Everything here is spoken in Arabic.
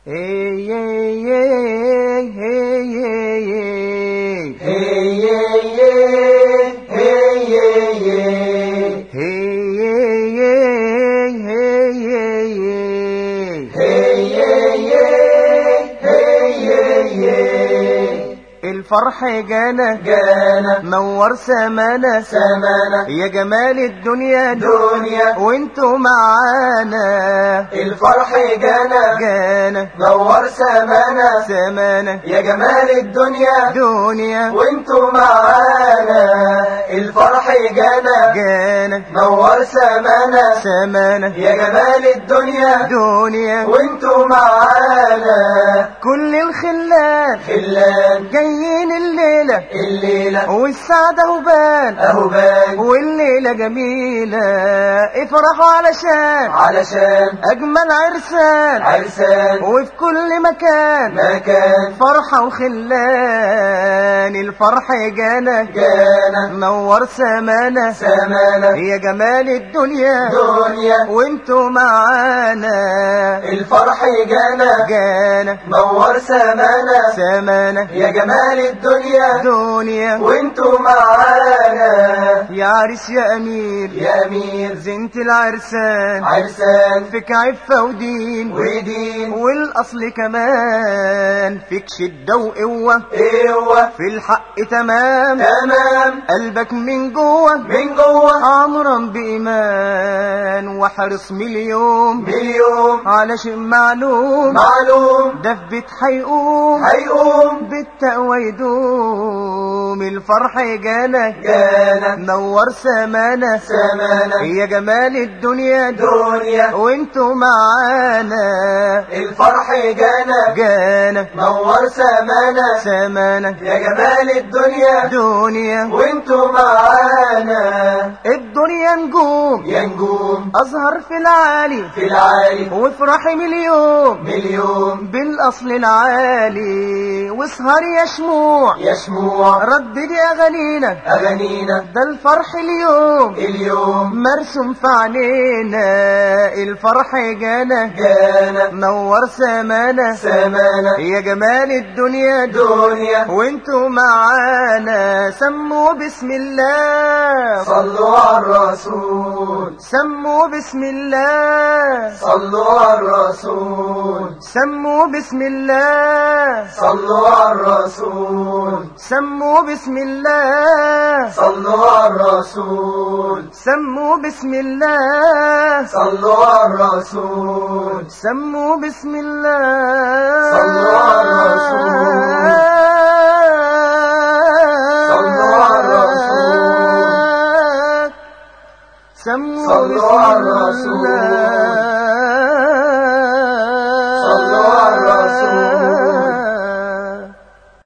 الفرح جانا نور سمانا يا جمال الدنيا وانتو معانا. الفرح جانا نور سمانا يا جمال الدنيا وانتو معانا. الفرح جانا نور سمانا يا جمال الدنيا وانتو معانا. كل الخلان جايين الليلة والسعادة هبان والليلة جميلة. افرحوا علشان أجمل عرسان وفي كل مكان فرحة وخلان. الفرح جانا نور سمانا يا جمال الدنيا وانتو معانا. الفرح جانا نور سمانا يا جمال الدنيا وانتو معانا. يا عريس يا أمير زنت العرسان فيك عفة ودين والأصل كمان فيك شدة وقوة في الحق تمام قلبك من جوه عمرا بإيمان وحرص مليون على شيء معلوم ده في بيت هيقوم بالتقوى يدوم. الفرح جانا نور سمانا يا جمال الدنيا وانتو معانا. الفرح جانا نور سمانا يا جمال الدنيا وانتو معانا. الدنيا نجوم أزهر في العالي وافرحي مليون بالأصل العالي. واسهر يا شموع رددي أغانينا ده الفرح اليوم مرسوم في عينينا. الفرح جانا نور سمانا يا جمال الدنيا وانتو معانا. سموا بسم الله صلوا على الرسول سموا بسم الله صلوا على الرسول سموا بسم الله صلوا على الرسول سموا بسم الله صلوا على الرسول سموا بسم الله صلوا على الرسول سموا بسم الله صلوا على الرسول صلوا على الرسول سموا بسم الله